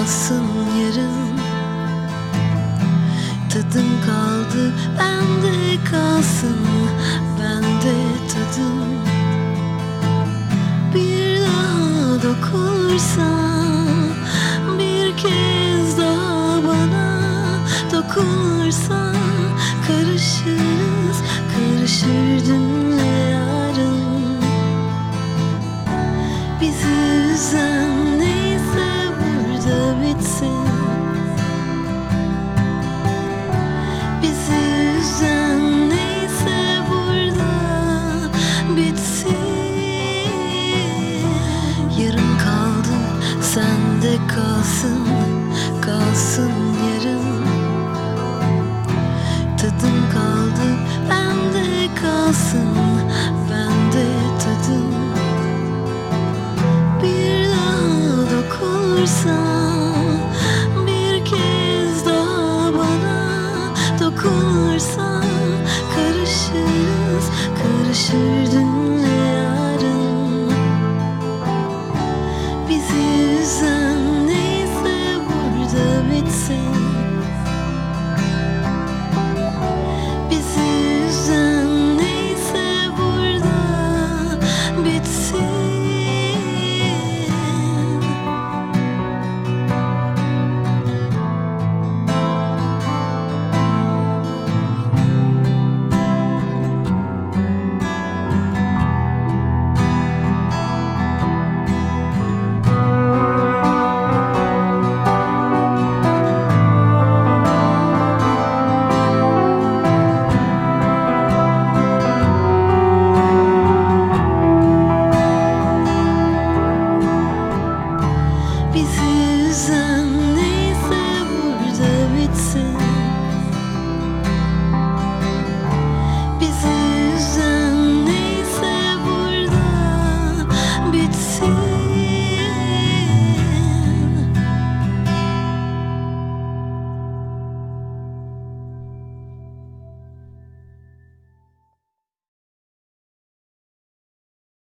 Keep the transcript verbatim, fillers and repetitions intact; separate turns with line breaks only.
kalsın yarın. Tadım kaldı bende kalsın, bende tadım. Bir daha dokunursan, bir kez daha bana dokunursan, karışırız, karışır dün ve yarın. Bizi üzen neyse burada bitsin. Bizi üzen neyse burada bitsin. Yarım kaldı, sende kalsın, kalsın yarım. Tadım kaldı, bende kalsın, bende tadım. Bir daha dokunursan,